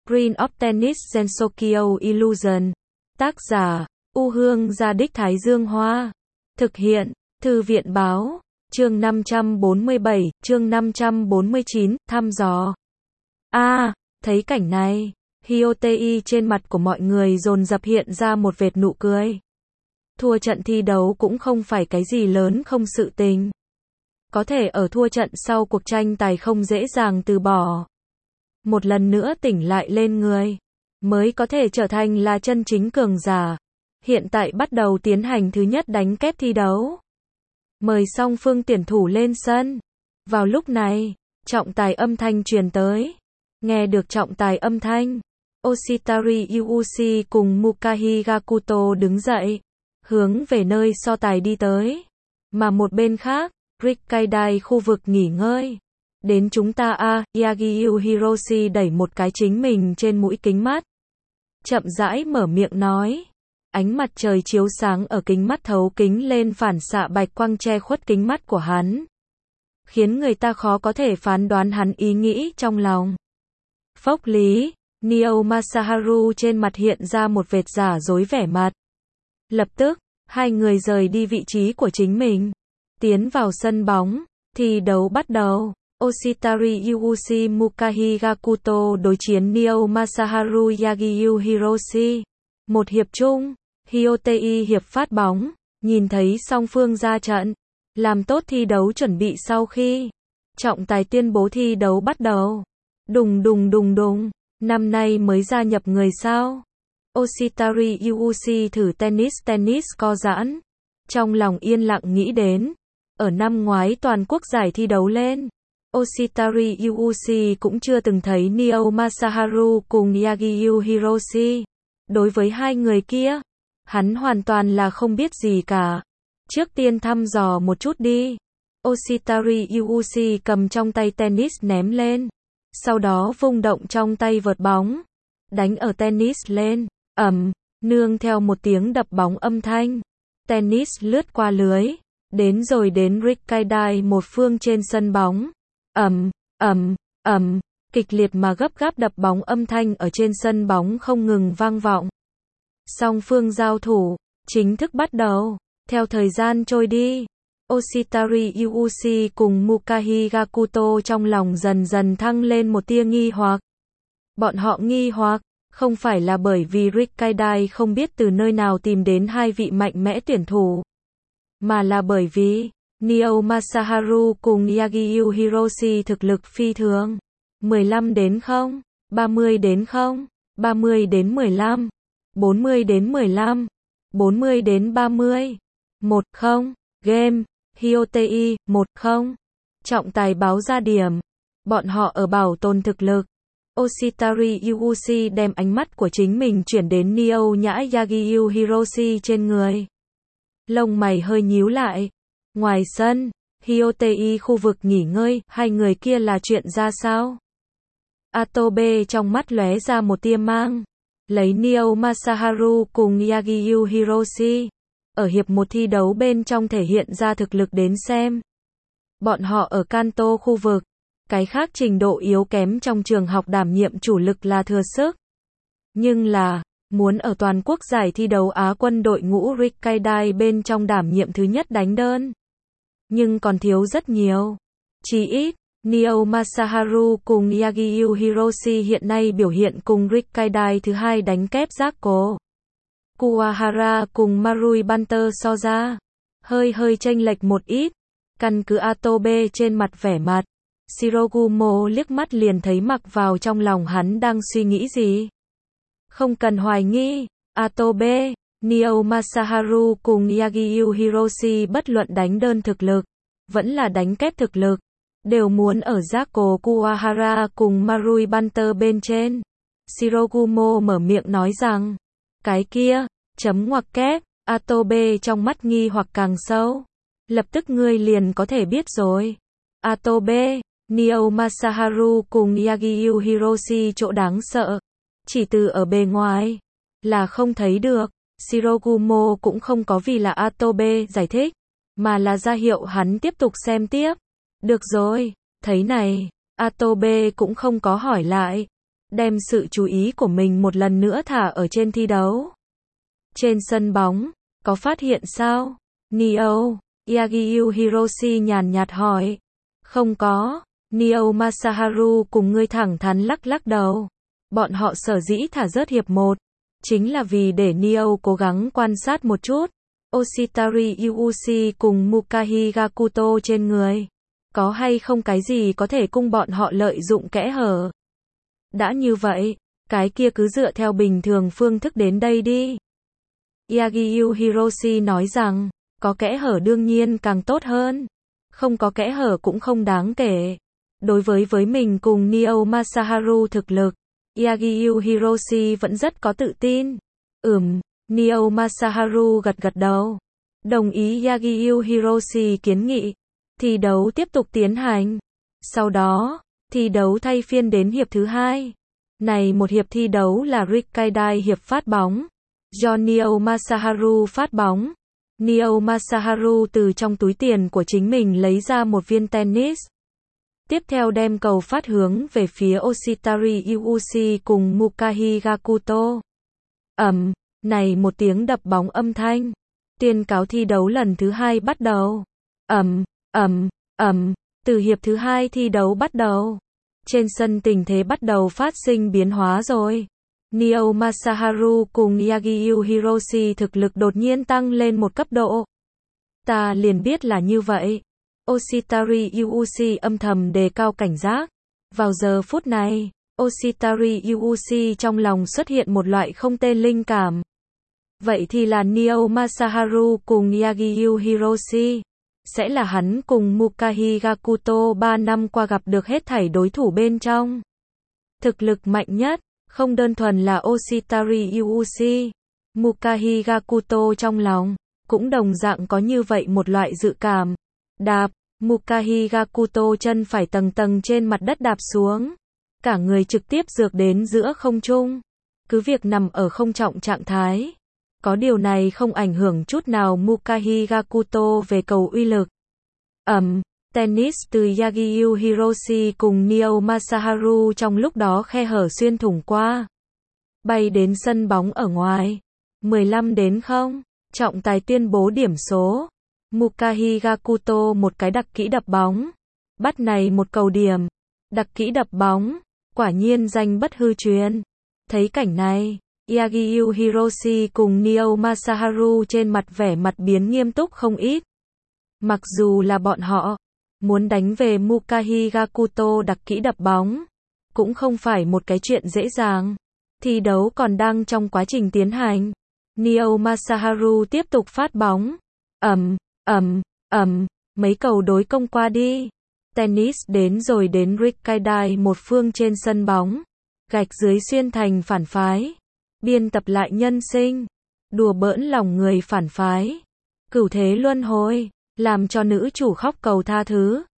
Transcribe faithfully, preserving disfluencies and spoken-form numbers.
Green of Tennis Gensokyo Illusion. Tác giả, U Hương Gia Đích Thái Dương Hoa. Thực hiện, Thư viện Báo. Chương năm trăm bốn mươi bảy, chương năm trăm bốn mươi chín, thăm dò. A, à, thấy cảnh này, Hyotei trên mặt của mọi người dồn dập hiện ra một vệt nụ cười. Thua trận thi đấu cũng không phải cái gì lớn không sự tình. Có thể ở thua trận sau cuộc tranh tài không dễ dàng từ bỏ. Một lần nữa tỉnh lại lên người, mới có thể trở thành là chân chính cường giả. Hiện tại bắt đầu tiến hành thứ nhất đánh kép thi đấu. Mời song phương tuyển thủ lên sân. Vào lúc này, trọng tài âm thanh truyền tới. Nghe được trọng tài âm thanh, Oshitari Yuuchi cùng Mukahi Gakuto đứng dậy, hướng về nơi so tài đi tới. Mà một bên khác, Rikkaidai khu vực nghỉ ngơi. Đến chúng ta a, à, Yagyu Hiroshi đẩy một cái chính mình trên mũi kính mắt. Chậm rãi mở miệng nói. Ánh mặt trời chiếu sáng ở kính mắt thấu kính lên phản xạ bạch quang che khuất kính mắt của hắn. Khiến người ta khó có thể phán đoán hắn ý nghĩ trong lòng. Phốc lý, Neo Masaharu trên mặt hiện ra một vệt giả dối vẻ mặt. Lập tức, hai người rời đi vị trí của chính mình. Tiến vào sân bóng, thi đấu bắt đầu. Oshitari Yuuchi Mukahi Gakuto đối chiến Neo Masaharu Yagyu Hiroshi. Một hiệp chung, Hyotei hiệp phát bóng, nhìn thấy song phương ra trận, làm tốt thi đấu chuẩn bị sau khi trọng tài tuyên bố thi đấu bắt đầu. Đùng đùng đùng đùng, năm nay mới gia nhập người sao? Oshitari Yuuchi thử tennis tennis co giãn, trong lòng yên lặng nghĩ đến, ở năm ngoái toàn quốc giải thi đấu lên, Oshitari Yuuchi cũng chưa từng thấy Neo Masaharu cùng Yagyu Hiroshi. Đối với hai người kia, hắn hoàn toàn là không biết gì cả. Trước tiên thăm dò một chút đi. Oshitari Yuuchi cầm trong tay tennis ném lên. Sau đó vung động trong tay vợt bóng. Đánh ở tennis lên. Ầm, nương theo một tiếng đập bóng âm thanh. Tennis lướt qua lưới. Đến rồi đến Rikkaidai một phương trên sân bóng. Ầm, ầm, ầm. Kịch liệt mà gấp gáp đập bóng âm thanh ở trên sân bóng không ngừng vang vọng. Song phương giao thủ, chính thức bắt đầu. Theo thời gian trôi đi, Oshitari Yuuchi cùng Mukahi Gakuto trong lòng dần dần thăng lên một tia nghi hoặc. Bọn họ nghi hoặc, không phải là bởi vì Rikkaidai không biết từ nơi nào tìm đến hai vị mạnh mẽ tuyển thủ, mà là bởi vì Neo Masaharu cùng Yagyu Hiroshi thực lực phi thường. mười lăm đến không, ba mươi đến không, ba mươi đến mười lăm, bốn mươi đến mười lăm, bốn mươi đến ba mươi. một không, game, Hyotei, một không. Trọng tài báo ra điểm. Bọn họ ở bảo tồn thực lực. Oshitari Yuuchi đem ánh mắt của chính mình chuyển đến Neo nhã Yagyu Hiroshi trên người. Lông mày hơi nhíu lại. Ngoài sân, Hyotei khu vực nghỉ ngơi, hai người kia là chuyện ra sao? Atobe trong mắt lóe ra một tia mang. Lấy Neo Masaharu cùng Yagyu Hiroshi. Ở hiệp một thi đấu bên trong thể hiện ra thực lực đến xem. Bọn họ ở Kanto khu vực. Cái khác trình độ yếu kém trong trường học đảm nhiệm chủ lực là thừa sức. Nhưng là, muốn ở toàn quốc giải thi đấu Á quân đội ngũ Rikkaidai bên trong đảm nhiệm thứ nhất đánh đơn. Nhưng còn thiếu rất nhiều. Chỉ ít, Neo Masaharu cùng Yagyu Hiroshi hiện nay biểu hiện cùng Rikkaidai thứ hai đánh kép Giác-cô Kuwahara cùng Marui Banter so ra. Hơi hơi chênh lệch một ít. Căn cứ Atobe trên mặt vẻ mặt. Shirogumo liếc mắt liền thấy mặc vào trong lòng hắn đang suy nghĩ gì. Không cần hoài nghi. Atobe, Neo Masaharu cùng Yagyu Hiroshi bất luận đánh đơn thực lực, vẫn là đánh kép thực lực. Đều muốn ở Giác-cô Kuwahara cùng Marui Banter bên trên. Shirogumo mở miệng nói rằng, cái kia, chấm ngoặc kép, Atobe trong mắt nghi hoặc càng sâu. Lập tức ngươi liền có thể biết rồi. Atobe, Neo Masaharu cùng Yagyu Hiroshi chỗ đáng sợ. Chỉ từ ở bề ngoài, là không thấy được. Shirogumo cũng không có vì là Atobe giải thích, mà là ra hiệu hắn tiếp tục xem tiếp. Được rồi, thấy này, Atobe cũng không có hỏi lại. đem sự chú ý của mình một lần nữa thả ở trên thi đấu. Trên sân bóng, có phát hiện sao? Neo, Yagyu Hiroshi nhàn nhạt hỏi. Không có, Neo Masaharu cùng ngươi thẳng thắn lắc lắc đầu. Bọn họ sở dĩ thả rớt hiệp một, chính là vì để Neo cố gắng quan sát một chút Oshitari Yuuchi cùng Mukahi Gakuto trên người. Có hay không cái gì có thể cung bọn họ lợi dụng kẽ hở. Đã như vậy, cái kia cứ dựa theo bình thường phương thức đến đây đi. Yagyu Hiroshi nói rằng, có kẽ hở đương nhiên càng tốt hơn. Không có kẽ hở cũng không đáng kể. Đối với với mình cùng Neo Masaharu thực lực, Yagyu Hiroshi vẫn rất có tự tin. Ừm, Neo Masaharu gật gật đầu. Đồng ý Yagyu Hiroshi kiến nghị. Thi đấu tiếp tục tiến hành. Sau đó, thi đấu thay phiên đến hiệp thứ hai. Này một hiệp thi đấu là Rikkaidai hiệp phát bóng. Do Neo Masaharu phát bóng. Neo Masaharu từ trong túi tiền của chính mình lấy ra một viên tennis. Tiếp theo đem cầu phát hướng về phía Oshitari Yuuchi cùng Mukahi Gakuto. Ầm, này một tiếng đập bóng âm thanh. Tuyên cáo thi đấu lần thứ hai bắt đầu. Ầm, ầm, ầm, từ hiệp thứ hai thi đấu bắt đầu. Trên sân tình thế bắt đầu phát sinh biến hóa rồi. Neo Masaharu cùng Yagyu Hiroshi thực lực đột nhiên tăng lên một cấp độ. Ta liền biết là như vậy. Oshitari Yuuchi âm thầm đề cao cảnh giác. Vào giờ phút này, Oshitari Yuuchi trong lòng xuất hiện một loại không tên linh cảm. Vậy thì là Neo Masaharu cùng Yagyu Hiroshi. Sẽ là hắn cùng Mukahi Gakuto ba năm qua gặp được hết thảy đối thủ bên trong. Thực lực mạnh nhất, không đơn thuần là Oshitari Yuuchi. Mukahi Gakuto trong lòng, cũng đồng dạng có như vậy một loại dự cảm. Đạp, Mukahi Gakuto chân phải tầng tầng trên mặt đất đạp xuống. Cả người trực tiếp dược đến giữa không trung. Cứ việc nằm ở không trọng trạng thái. Có điều này không ảnh hưởng chút nào Mukahi Gakuto về cầu uy lực. Ầm, tennis từ Yagyu Hiroshi cùng Neo Masaharu trong lúc đó khe hở xuyên thủng qua. Bay đến sân bóng ở ngoài. mười lăm đến không. Trọng tài tuyên bố điểm số. Mukahi Gakuto một cái đặc kỹ đập bóng. Bắt này một cầu điểm. Đặc kỹ đập bóng. Quả nhiên danh bất hư truyền. Thấy cảnh này, Yagyu Hiroshi cùng Neo Masaharu trên mặt vẻ mặt biến nghiêm túc không ít. Mặc dù là bọn họ muốn đánh về Mukahi Gakuto đặc kỹ đập bóng, cũng không phải một cái chuyện dễ dàng. Thi đấu còn đang trong quá trình tiến hành. Neo Masaharu tiếp tục phát bóng. Ầm, ầm, ầm, mấy cầu đối công qua đi. Tennis đến rồi đến Rikkaidai một phương trên sân bóng. Gạch dưới xuyên thành phản phái. Biên tập lại nhân sinh. Đùa bỡn lòng người phản phái. Cửu thế luân hồi, làm cho nữ chủ khóc cầu tha thứ.